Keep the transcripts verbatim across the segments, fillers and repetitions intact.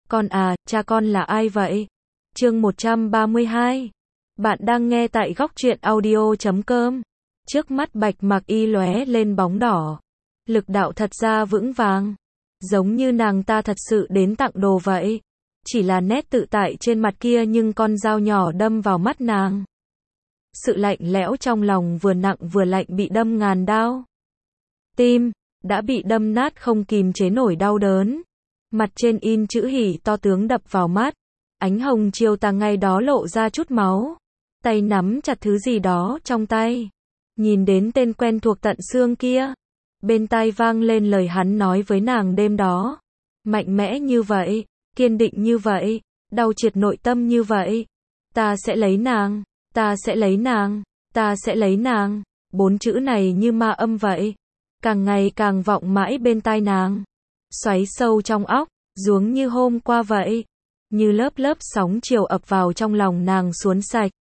Con à, cha con là ai vậy? Chương một trăm ba mươi hai. Bạn đang nghe tại góc truyện audio chấm com. Trước mắt Bạch Mạc Y lóe lên bóng đỏ. Lực đạo thật ra vững vàng. Giống như nàng ta thật sự đến tặng đồ vậy. Chỉ là nét tự tại trên mặt kia nhưng con dao nhỏ đâm vào mắt nàng. Sự lạnh lẽo trong lòng vừa nặng vừa lạnh bị đâm ngàn đao. Tim đã bị đâm nát không kìm chế nổi đau đớn. Mặt trên in chữ hỉ to tướng đập vào mắt. Ánh hồng chiều tà ngay đó lộ ra chút máu. Tay nắm chặt thứ gì đó trong tay. Nhìn đến tên quen thuộc tận xương kia. Bên tai vang lên lời hắn nói với nàng đêm đó. Mạnh mẽ như vậy, kiên định như vậy, đau triệt nội tâm như vậy. Ta sẽ lấy nàng, ta sẽ lấy nàng, ta sẽ lấy nàng. Bốn chữ này như ma âm vậy. Càng ngày càng vọng mãi bên tai nàng. Xoáy sâu trong óc, giống như hôm qua vậy. Như lớp lớp sóng chiều ập vào trong lòng nàng xuốn sạch.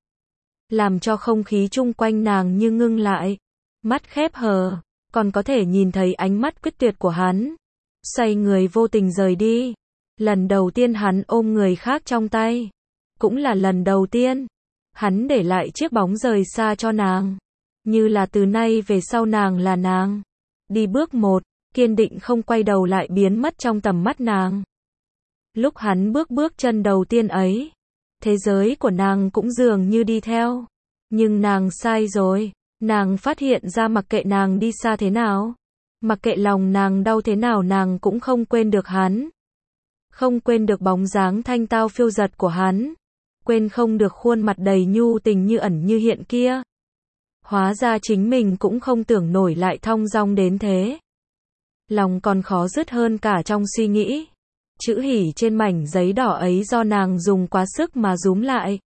Làm cho không khí chung quanh nàng như ngưng lại. Mắt khép hờ, còn có thể nhìn thấy ánh mắt quyết tuyệt của hắn. Xoay người vô tình rời đi. Lần đầu tiên hắn ôm người khác trong tay. Cũng là lần đầu tiên. Hắn để lại chiếc bóng rời xa cho nàng. Như là từ nay về sau nàng là nàng. Đi bước một, kiên định không quay đầu lại biến mất trong tầm mắt nàng. Lúc hắn bước bước chân đầu tiên ấy, thế giới của nàng cũng dường như đi theo. Nhưng nàng sai rồi, nàng phát hiện ra mặc kệ nàng đi xa thế nào, mặc kệ lòng nàng đau thế nào nàng cũng không quên được hắn. Không quên được bóng dáng thanh tao phiêu giật của hắn. Quên không được khuôn mặt đầy nhu tình như ẩn như hiện kia. Hóa ra chính mình cũng không tưởng nổi lại thong dong đến thế. Lòng còn khó dứt hơn cả trong suy nghĩ. Chữ hỉ trên mảnh giấy đỏ ấy do nàng dùng quá sức mà rúm lại.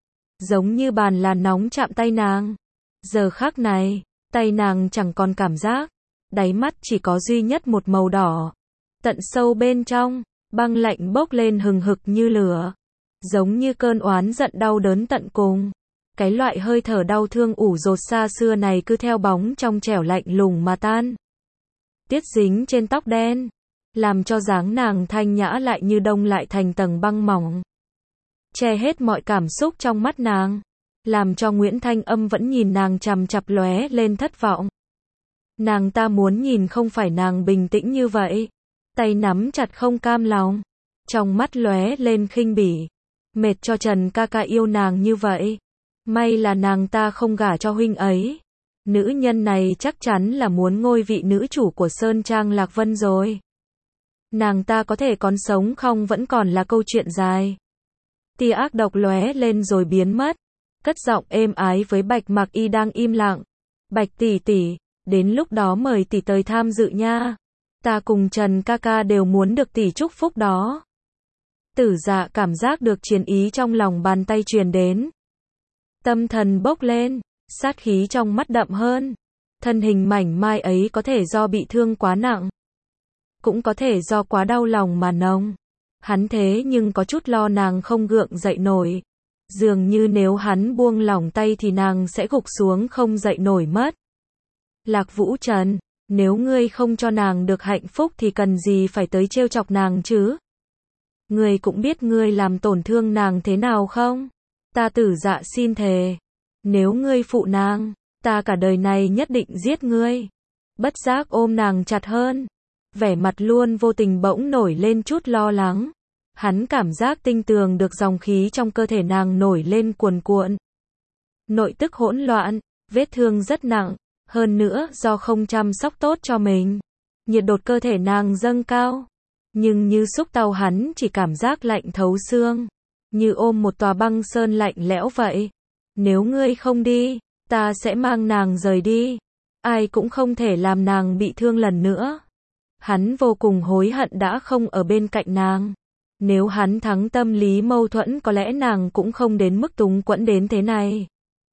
Giống như bàn là nóng chạm tay nàng. Giờ khắc này, tay nàng chẳng còn cảm giác. Đáy mắt chỉ có duy nhất một màu đỏ. Tận sâu bên trong, băng lạnh bốc lên hừng hực như lửa. Giống như cơn oán giận đau đớn tận cùng. Cái loại hơi thở đau thương ủ dột xa xưa này cứ theo bóng trong trẻo lạnh lùng mà tan. Tiết dính trên tóc đen. Làm cho dáng nàng thanh nhã lại như đông lại thành tầng băng mỏng. Che hết mọi cảm xúc trong mắt nàng. Làm cho Nguyễn Thanh Âm vẫn nhìn nàng chằm chặp lóe lên thất vọng. Nàng ta muốn nhìn không phải nàng bình tĩnh như vậy. Tay nắm chặt không cam lòng. Trong mắt lóe lên khinh bỉ. Mệt cho Trần ca ca yêu nàng như vậy. May là nàng ta không gả cho huynh ấy. Nữ nhân này chắc chắn là muốn ngôi vị nữ chủ của Sơn Trang Lạc Vân rồi. Nàng ta có thể còn sống không vẫn còn là câu chuyện dài. Tia ác độc lóe lên rồi biến mất. Cất giọng êm ái với Bạch Mạc Y đang im lặng. Bạch tỷ tỷ, đến lúc đó mời tỷ tới tham dự nha. Ta cùng Trần ca ca đều muốn được tỷ chúc phúc đó. Tử Dạ cảm giác được chiến ý trong lòng bàn tay truyền đến. Tâm thần bốc lên, sát khí trong mắt đậm hơn. Thân hình mảnh mai ấy có thể do bị thương quá nặng. Cũng có thể do quá đau lòng mà nông. Hắn thế nhưng có chút lo nàng không gượng dậy nổi. Dường như nếu hắn buông lỏng tay thì nàng sẽ gục xuống không dậy nổi mất. Lạc Vũ Trần, nếu ngươi không cho nàng được hạnh phúc thì cần gì phải tới trêu chọc nàng chứ? Ngươi cũng biết ngươi làm tổn thương nàng thế nào không? Ta Tử Dạ xin thề. Nếu ngươi phụ nàng, ta cả đời này nhất định giết ngươi. Bất giác ôm nàng chặt hơn. Vẻ mặt luôn vô tình bỗng nổi lên chút lo lắng. Hắn cảm giác tinh tường được dòng khí trong cơ thể nàng nổi lên cuồn cuộn. Nội tức hỗn loạn, vết thương rất nặng, hơn nữa do không chăm sóc tốt cho mình. Nhiệt độ cơ thể nàng dâng cao. Nhưng như xúc tàu hắn chỉ cảm giác lạnh thấu xương. Như ôm một tòa băng sơn lạnh lẽo vậy. Nếu ngươi không đi, ta sẽ mang nàng rời đi. Ai cũng không thể làm nàng bị thương lần nữa. Hắn vô cùng hối hận đã không ở bên cạnh nàng. Nếu hắn thắng tâm lý mâu thuẫn có lẽ nàng cũng không đến mức túng quẫn đến thế này.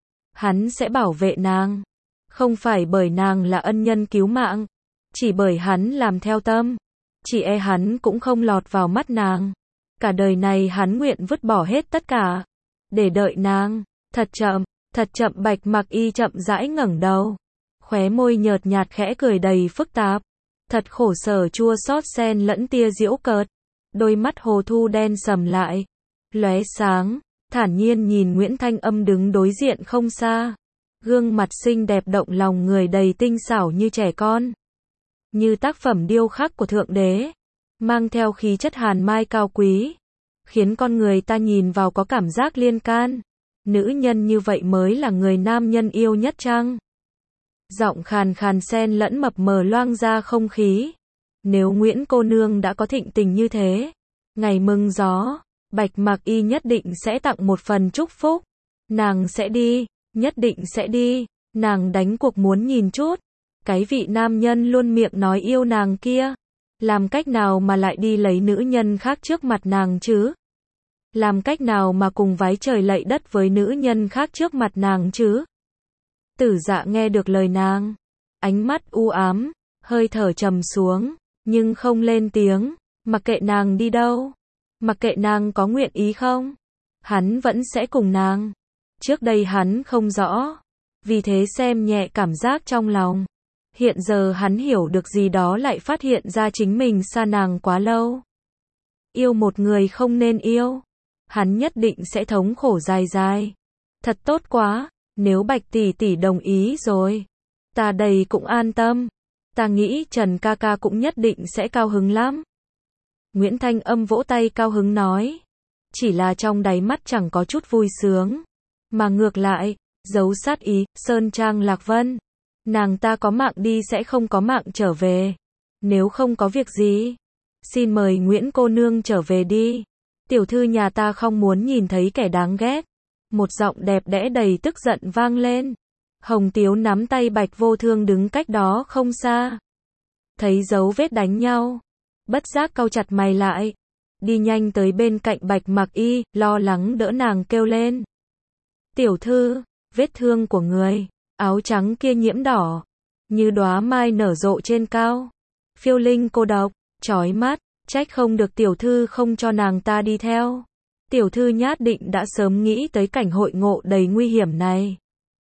Hắn sẽ bảo vệ nàng. Không phải bởi nàng là ân nhân cứu mạng. Chỉ bởi hắn làm theo tâm. Chỉ e hắn cũng không lọt vào mắt nàng. Cả đời này hắn nguyện vứt bỏ hết tất cả. Để đợi nàng. Thật chậm, thật chậm Bạch Mạc Y chậm rãi ngẩng đầu. Khóe môi nhợt nhạt khẽ cười đầy phức tạp. Thật khổ sở chua xót xen lẫn tia giễu cợt. đôi mắt Hồ Thu đen sầm lại, lóe sáng, thản nhiên nhìn Nguyễn Thanh Âm đứng đối diện không xa. Gương mặt xinh đẹp động lòng người đầy tinh xảo như trẻ con. Như tác phẩm điêu khắc của Thượng Đế, mang theo khí chất hàn mai cao quý, khiến con người ta nhìn vào có cảm giác liên can. Nữ nhân như vậy mới là người nam nhân yêu nhất chăng? Giọng khàn khàn xen lẫn mập mờ loang ra không khí. Nếu Nguyễn cô nương đã có thịnh tình như thế, ngày mừng gió, Bạch Mạc Y nhất định sẽ tặng một phần chúc phúc. Nàng sẽ đi, nhất định sẽ đi, nàng đánh cuộc muốn nhìn chút. Cái vị nam nhân luôn miệng nói yêu nàng kia, làm cách nào mà lại đi lấy nữ nhân khác trước mặt nàng chứ? Làm cách nào mà cùng vái trời lạy đất với nữ nhân khác trước mặt nàng chứ? Tử Dạ nghe được lời nàng, ánh mắt u ám, hơi thở trầm xuống, nhưng không lên tiếng, mặc kệ nàng đi đâu, mặc kệ nàng có nguyện ý không, hắn vẫn sẽ cùng nàng. Trước đây hắn không rõ, vì thế xem nhẹ cảm giác trong lòng. Hiện giờ hắn hiểu được gì đó lại phát hiện ra chính mình xa nàng quá lâu. Yêu một người không nên yêu, hắn nhất định sẽ thống khổ dài dài. Thật tốt quá, nếu Bạch tỷ tỷ đồng ý rồi, ta đây cũng an tâm. Ta nghĩ Trần ca ca cũng nhất định sẽ cao hứng lắm. Nguyễn Thanh Âm vỗ tay cao hứng nói, chỉ là trong đáy mắt chẳng có chút vui sướng, mà ngược lại, giấu sát ý. Sơn Trang Lạc Vân, nàng ta có mạng đi sẽ không có mạng trở về. Nếu không có việc gì, xin mời Nguyễn cô nương trở về đi. Tiểu thư nhà ta không muốn nhìn thấy kẻ đáng ghét. Một giọng đẹp đẽ đầy tức giận vang lên. Hồng Tiếu nắm tay Bạch Vô Thương đứng cách đó không xa. Thấy dấu vết đánh nhau, bất giác cau chặt mày lại, đi nhanh tới bên cạnh Bạch Mạc Y, lo lắng đỡ nàng kêu lên. Tiểu thư, vết thương của người, áo trắng kia nhiễm đỏ, như đóa mai nở rộ trên cao. Phiêu linh cô độc, chói mắt, trách không được tiểu thư không cho nàng ta đi theo. Tiểu thư nhát định đã sớm nghĩ tới cảnh hội ngộ đầy nguy hiểm này,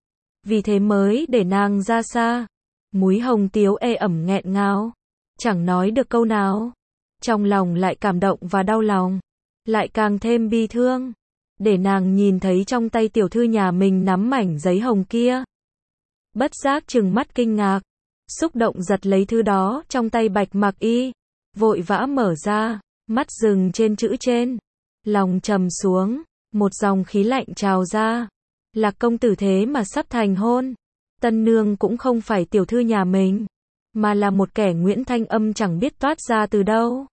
vì thế mới để nàng ra xa. Múi Hồng Tiếu ê ẩm nghẹn ngào, chẳng nói được câu nào. Trong lòng lại cảm động và đau lòng, lại càng thêm bi thương. Để nàng nhìn thấy trong tay tiểu thư nhà mình nắm mảnh giấy hồng kia, bất giác trừng mắt kinh ngạc, xúc động giật lấy thứ đó trong tay Bạch Mạc Y, vội vã mở ra, mắt dừng trên chữ trên, lòng trầm xuống, một dòng khí lạnh trào ra. Lạc công tử thế mà sắp thành hôn, tân nương cũng không phải tiểu thư nhà mình, mà là một kẻ Nguyễn Thanh Âm chẳng biết toát ra từ đâu.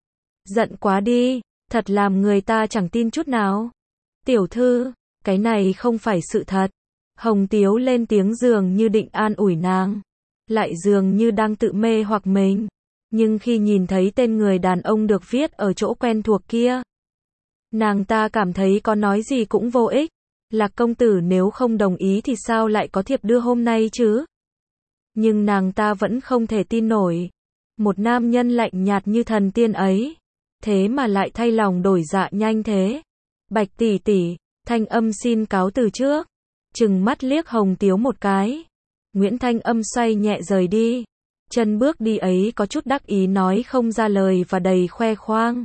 Giận quá đi, thật làm người ta chẳng tin chút nào. Tiểu thư, cái này không phải sự thật. Hồng Tiếu lên tiếng dường như định an ủi nàng, lại dường như đang tự mê hoặc mình. Nhưng khi nhìn thấy tên người đàn ông được viết ở chỗ quen thuộc kia, nàng ta cảm thấy có nói gì cũng vô ích. Lạc công tử nếu không đồng ý thì sao lại có thiệp đưa hôm nay chứ? Nhưng nàng ta vẫn không thể tin nổi. Một nam nhân lạnh nhạt như thần tiên ấy, thế mà lại thay lòng đổi dạ nhanh thế. Bạch tỷ tỷ, Thanh Âm xin cáo từ trước. Trừng mắt liếc Hồng Tiếu một cái, Nguyễn Thanh Âm xoay nhẹ rời đi. Chân bước đi ấy có chút đắc ý nói không ra lời và đầy khoe khoang.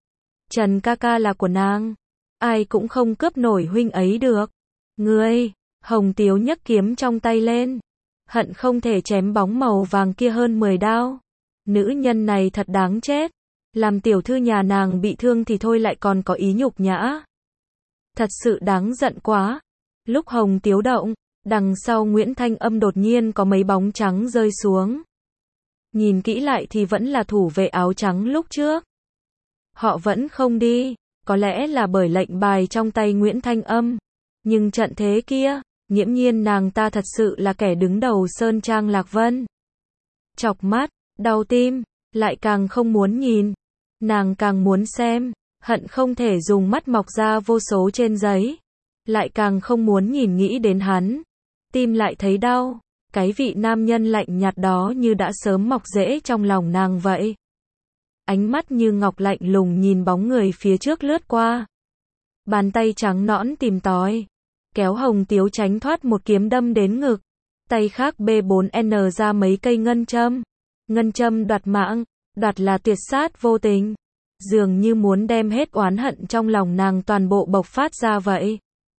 Trần ca ca là của nàng, ai cũng không cướp nổi huynh ấy được. Ngươi, Hồng Tiếu nhấc kiếm trong tay lên, hận không thể chém bóng màu vàng kia hơn mười đao. Nữ nhân này thật đáng chết, làm tiểu thư nhà nàng bị thương thì thôi lại còn có ý nhục nhã. Thật sự đáng giận quá. Lúc Hồng Tiếu động, đằng sau Nguyễn Thanh Âm đột nhiên có mấy bóng trắng rơi xuống. Nhìn kỹ lại thì vẫn là thủ vệ áo trắng lúc trước. Họ vẫn không đi, có lẽ là bởi lệnh bài trong tay Nguyễn Thanh Âm. Nhưng trận thế kia, nghiễm nhiên nàng ta thật sự là kẻ đứng đầu Sơn Trang Lạc Vân. Chọc mắt, đau tim, lại càng không muốn nhìn. Nàng càng muốn xem, hận không thể dùng mắt mọc ra vô số trên giấy. Lại càng không muốn nhìn nghĩ đến hắn. Tim lại thấy đau, cái vị nam nhân lạnh nhạt đó như đã sớm mọc rễ trong lòng nàng vậy. Ánh mắt như ngọc lạnh lùng nhìn bóng người phía trước lướt qua. Bàn tay trắng nõn tìm tòi, kéo Hồng Tiếu tránh thoát một kiếm đâm đến ngực. Tay khác B bốn N ra mấy cây ngân châm. Ngân châm đoạt mạng, đoạt là tuyệt sát vô tình. dường như muốn đem hết oán hận trong lòng nàng toàn bộ bộc phát ra vậy.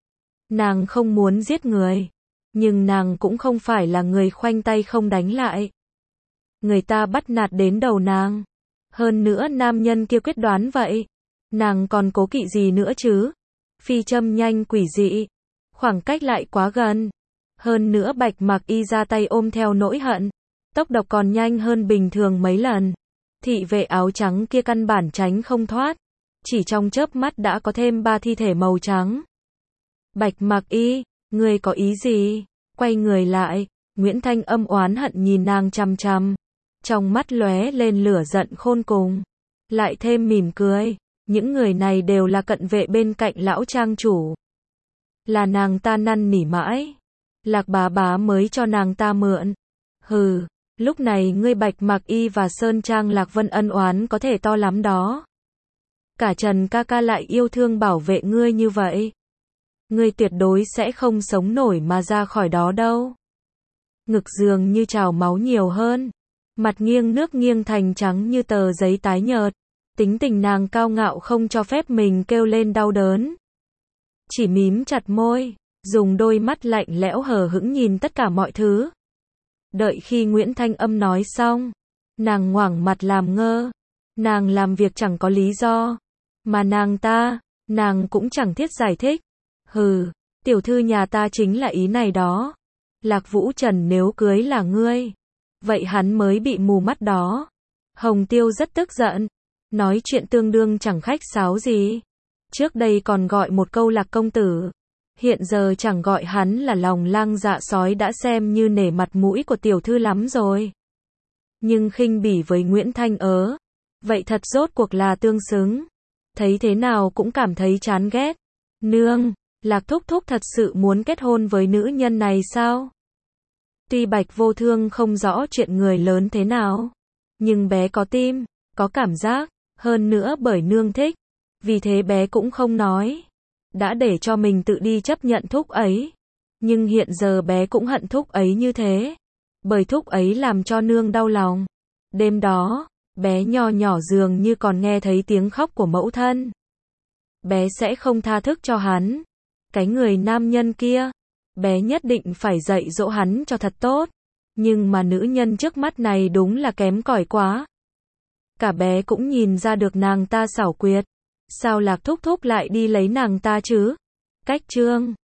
Nàng không muốn giết người, nhưng nàng cũng không phải là người khoanh tay không đánh lại. Người ta bắt nạt đến đầu nàng, hơn nữa nam nhân kia quyết đoán vậy, nàng còn cố kỵ gì nữa chứ? Phi châm nhanh quỷ dị, khoảng cách lại quá gần, hơn nữa Bạch Mặc Y ra tay ôm theo nỗi hận, tốc độ còn nhanh hơn bình thường mấy lần. Thị vệ áo trắng kia căn bản tránh không thoát, chỉ trong chớp mắt đã có thêm ba thi thể màu trắng. Bạch Mặc Y, ngươi có ý gì? Quay người lại, Nguyễn Thanh Âm oán hận nhìn nàng chằm chằm, trong mắt lóe lên lửa giận khôn cùng, lại thêm mỉm cười. Những người này đều là cận vệ bên cạnh lão trang chủ, là nàng ta năn nỉ mãi, Lạc bá bá mới cho nàng ta mượn. Hừ, lúc này ngươi Bạch Mặc Y và Sơn Trang Lạc Vân ân oán có thể to lắm đó. Cả Trần ca ca lại yêu thương bảo vệ ngươi như vậy, ngươi tuyệt đối sẽ không sống nổi mà ra khỏi đó đâu. Ngực dường như trào máu nhiều hơn, mặt nghiêng nước nghiêng thành trắng như tờ giấy tái nhợt. Tính tình nàng cao ngạo không cho phép mình kêu lên đau đớn, chỉ mím chặt môi, dùng đôi mắt lạnh lẽo hờ hững nhìn tất cả mọi thứ. Đợi khi Nguyễn Thanh Âm nói xong, nàng ngoảnh mặt làm ngơ. Nàng làm việc chẳng có lý do, mà nàng ta, nàng cũng chẳng thiết giải thích. Hừ, tiểu thư nhà ta chính là ý này đó. Lạc Vũ Trần nếu cưới là ngươi, vậy hắn mới bị mù mắt đó. Hồng Tiêu rất tức giận, nói chuyện tương đương chẳng khách sáo gì. Trước đây còn gọi một câu Lạc công tử, hiện giờ chẳng gọi hắn là lòng lang dạ sói đã xem như nể mặt mũi của tiểu thư lắm rồi. Nhưng khinh bỉ với Nguyễn Thanh Ớ, vậy thật rốt cuộc là tương xứng. Thấy thế nào cũng cảm thấy chán ghét. Nương, Lạc thúc thúc thật sự muốn kết hôn với nữ nhân này sao? Tuy Bạch Vô Thương không rõ chuyện người lớn thế nào, nhưng bé có tim, có cảm giác, hơn nữa bởi nương thích, vì thế bé cũng không nói, đã để cho mình tự đi chấp nhận thúc ấy. Nhưng hiện giờ bé cũng hận thúc ấy như thế, bởi thúc ấy làm cho nương đau lòng. Đêm đó, bé nho nhỏ dường như còn nghe thấy tiếng khóc của mẫu thân. Bé sẽ không tha thức cho hắn. Cái người nam nhân kia, bé nhất định phải dạy dỗ hắn cho thật tốt. Nhưng mà nữ nhân trước mắt này đúng là kém cỏi quá. Cả bé cũng nhìn ra được nàng ta xảo quyệt. Sao Lạc thúc thúc lại đi lấy nàng ta chứ? Cách chương